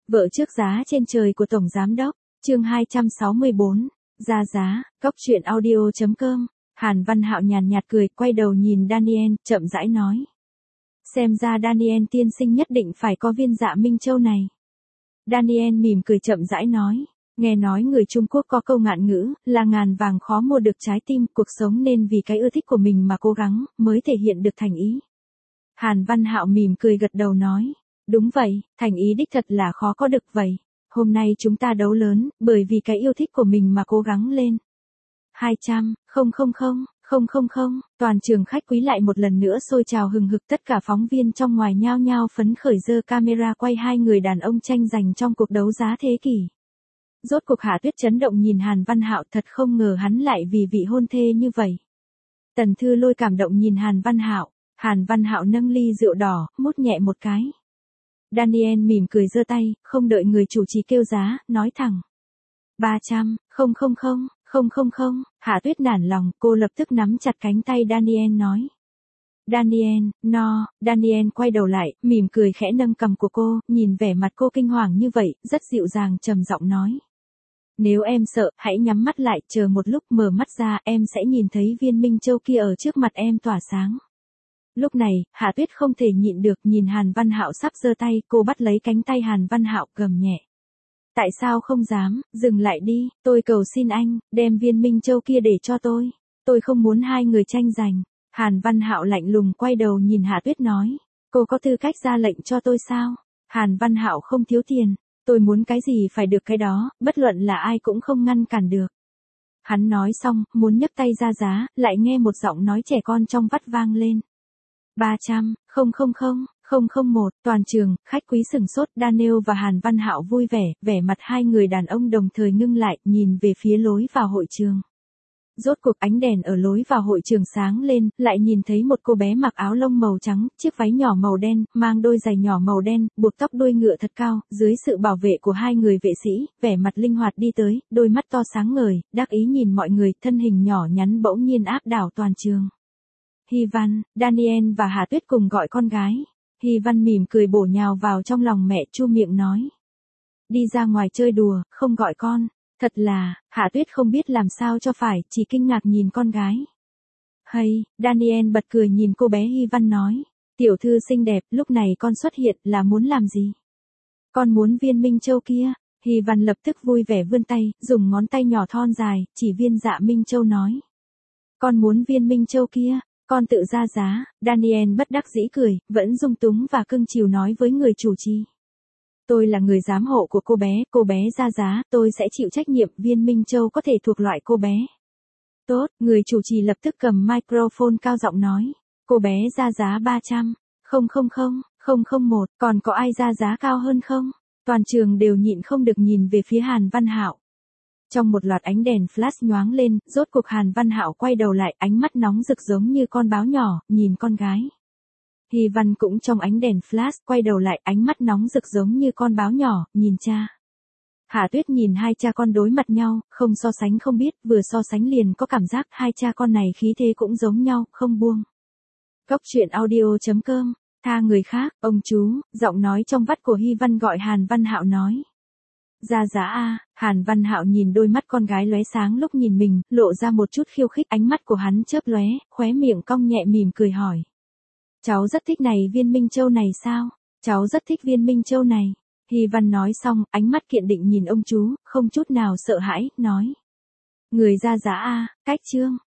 Vợ trước giá trên trời của Tổng Giám Đốc, chương 264, ra giá, góc chuyện audio.com, Hàn Văn Hạo nhàn nhạt cười, quay đầu nhìn Daniel, chậm rãi nói. Xem ra Daniel tiên sinh nhất định phải có viên dạ Minh Châu này. Daniel mỉm cười chậm rãi nói, nghe nói người Trung Quốc có câu ngạn ngữ, là ngàn vàng khó mua được trái tim, cuộc sống nên vì cái ưa thích của mình mà cố gắng, mới thể hiện được thành ý. Hàn Văn Hạo mỉm cười gật đầu nói, đúng vậy, thành ý đích thật là khó có được vậy. Hôm nay chúng ta đấu lớn, bởi vì cái yêu thích của mình mà cố gắng lên. 200, 000, 000, toàn trường khách quý lại một lần nữa sôi trào hừng hực, tất cả phóng viên trong ngoài nhao nhao phấn khởi giơ camera quay hai người đàn ông tranh giành trong cuộc đấu giá thế kỷ. Rốt cuộc Hạ Tuyết chấn động nhìn Hàn Văn Hạo, thật không ngờ hắn lại vì vị hôn thê như vậy. Tần Thư Lôi cảm động nhìn Hàn Văn Hạo nâng ly rượu đỏ, mút nhẹ một cái. Daniel mỉm cười giơ tay, không đợi người chủ trì kêu giá, nói thẳng. 300, 000, 000, Hạ Tuyết nản lòng, cô lập tức nắm chặt cánh tay Daniel nói. Daniel, no, Daniel quay đầu lại, mỉm cười khẽ nâng cằm của cô, nhìn vẻ mặt cô kinh hoàng như vậy, rất dịu dàng trầm giọng nói. Nếu em sợ, hãy nhắm mắt lại, chờ một lúc mở mắt ra, em sẽ nhìn thấy viên Minh Châu kia ở trước mặt em tỏa sáng. Lúc này, Hạ Tuyết không thể nhịn được, nhìn Hàn Văn Hạo sắp giơ tay, cô bắt lấy cánh tay Hàn Văn Hạo, gầm nhẹ. Tại sao không dám, dừng lại đi, tôi cầu xin anh, đem viên Minh Châu kia để cho tôi không muốn hai người tranh giành. Hàn Văn Hạo lạnh lùng quay đầu nhìn Hạ Tuyết nói, cô có tư cách ra lệnh cho tôi sao? Hàn Văn Hạo không thiếu tiền, tôi muốn cái gì phải được cái đó, bất luận là ai cũng không ngăn cản được. Hắn nói xong, muốn nhấc tay ra giá, lại nghe một giọng nói trẻ con trong vắt vang lên. 300, 000, 001, toàn trường, khách quý sửng sốt, Daniel và Hàn Văn Hạo vui vẻ, vẻ mặt hai người đàn ông đồng thời ngưng lại, nhìn về phía lối vào hội trường. Rốt cuộc ánh đèn ở lối vào hội trường sáng lên, lại nhìn thấy một cô bé mặc áo lông màu trắng, chiếc váy nhỏ màu đen, mang đôi giày nhỏ màu đen, buộc tóc đuôi ngựa thật cao, dưới sự bảo vệ của hai người vệ sĩ, vẻ mặt linh hoạt đi tới, đôi mắt to sáng ngời, đắc ý nhìn mọi người, thân hình nhỏ nhắn bỗng nhiên áp đảo toàn trường. Hy Văn, Daniel và Hà Tuyết cùng gọi con gái. Hy Văn mỉm cười bổ nhào vào trong lòng mẹ, chu miệng nói. Đi ra ngoài chơi đùa, không gọi con. Thật là, Hạ Tuyết không biết làm sao cho phải, chỉ kinh ngạc nhìn con gái. Hay, Daniel bật cười nhìn cô bé Hy Văn nói. Tiểu thư xinh đẹp, lúc này con xuất hiện là muốn làm gì? Con muốn viên Minh Châu kia. Hy Văn lập tức vui vẻ vươn tay, dùng ngón tay nhỏ thon dài, chỉ viên dạ Minh Châu nói. Con muốn viên Minh Châu kia. Con tự ra giá, Daniel bất đắc dĩ cười, vẫn dung túng và cưng chiều nói với người chủ trì. Tôi là người giám hộ của cô bé ra giá, tôi sẽ chịu trách nhiệm, viên Minh Châu có thể thuộc loại cô bé. Tốt, người chủ trì lập tức cầm microphone cao giọng nói. Cô bé ra giá 300, 000, 001, còn có ai ra giá cao hơn không? Toàn trường đều nhịn không được nhìn về phía Hàn Văn Hạo. Trong một loạt ánh đèn flash nhoáng lên, rốt cuộc Hàn Văn Hạo quay đầu lại, ánh mắt nóng rực giống như con báo nhỏ, nhìn con gái. Hy Văn cũng trong ánh đèn flash, quay đầu lại, ánh mắt nóng rực giống như con báo nhỏ, nhìn cha. Hạ Tuyết nhìn hai cha con đối mặt nhau, không so sánh không biết, vừa so sánh liền có cảm giác hai cha con này khí thế cũng giống nhau, không buông. Góc chuyện audio.com, tha người khác, ông chú, giọng nói trong vắt của Hy Văn gọi Hàn Văn Hạo nói. Ra giá a. Hàn Văn Hạo nhìn đôi mắt con gái lóe sáng lúc nhìn mình, lộ ra một chút khiêu khích, ánh mắt của hắn chớp lóe, khóe miệng cong nhẹ mỉm cười hỏi. Cháu rất thích này viên Minh Châu này sao? Cháu rất thích viên Minh Châu này. Hy Văn nói xong, ánh mắt kiên định nhìn ông chú, không chút nào sợ hãi, nói. Người ra giá a, cách chương.